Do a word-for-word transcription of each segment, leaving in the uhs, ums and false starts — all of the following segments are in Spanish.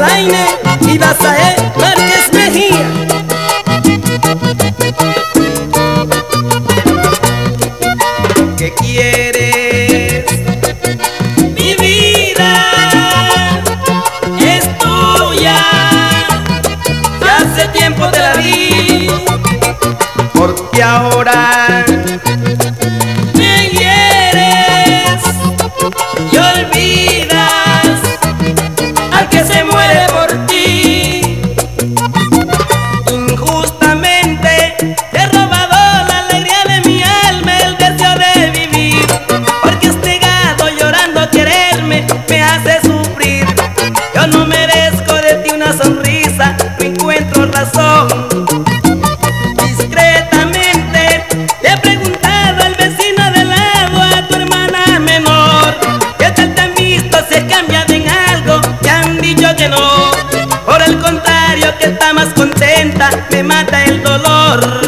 Alaine y Basaé Márquez Mejía. ¿Qué quieres? Mi vida es tuya, ya hace tiempo te la di, porque ahora me hieres y olvidas al que se muere por ti. Injustamente he robado la alegría de mi alma, el deseo de vivir, porque este gado llorando quererme me hace sufrir. Yo no merezco de ti una sonrisa, no encuentro razón. Discretamente le he preguntado al vecino de lado, a tu hermana menor, ¿qué tal te han visto? ¿Se ha cambiado en algo? Te han dicho que no, por el contrario, que está más contenta, me mata el dolor.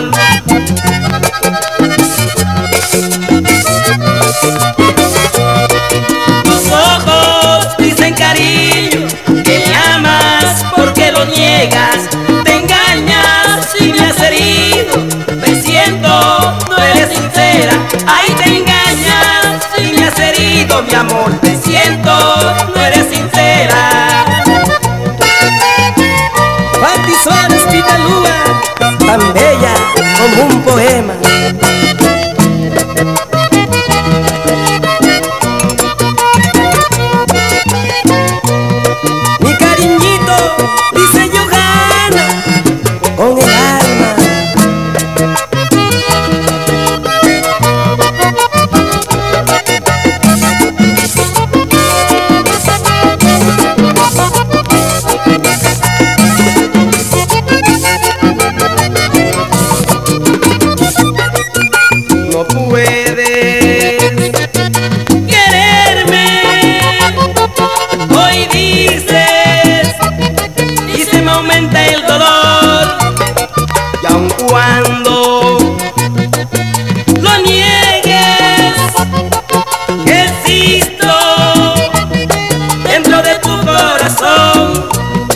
Tus ojos dicen cariño, que me amas, porque lo niegas, te engañas y me has herido, me siento, no eres sincera, ay te engañas y me has herido, mi amor, te siento, no eres sincera. Pati Suárez Pitalúa, tan bella como un poema. Mi cariñito, dice Johanna, con el alma. No puedes quererme, hoy dices, y se me aumenta el dolor, y aun cuando lo niegues, existo dentro de tu corazón.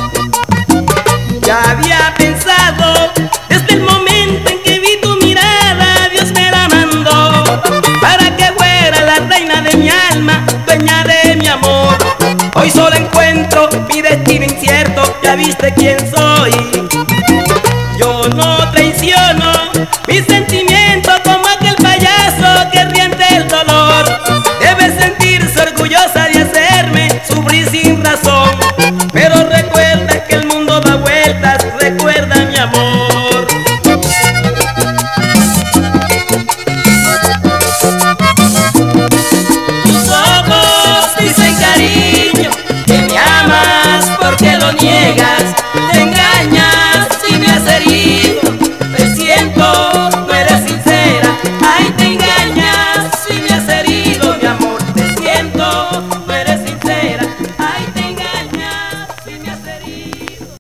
Ya había pensado desde el momento en que vi tu mirada, Dios me la mandó para que fuera la reina de mi alma, dueña de mi amor. Hoy solo encuentro mi destino incierto, ya viste quién soy. Yo no traiciono mis sentimientos,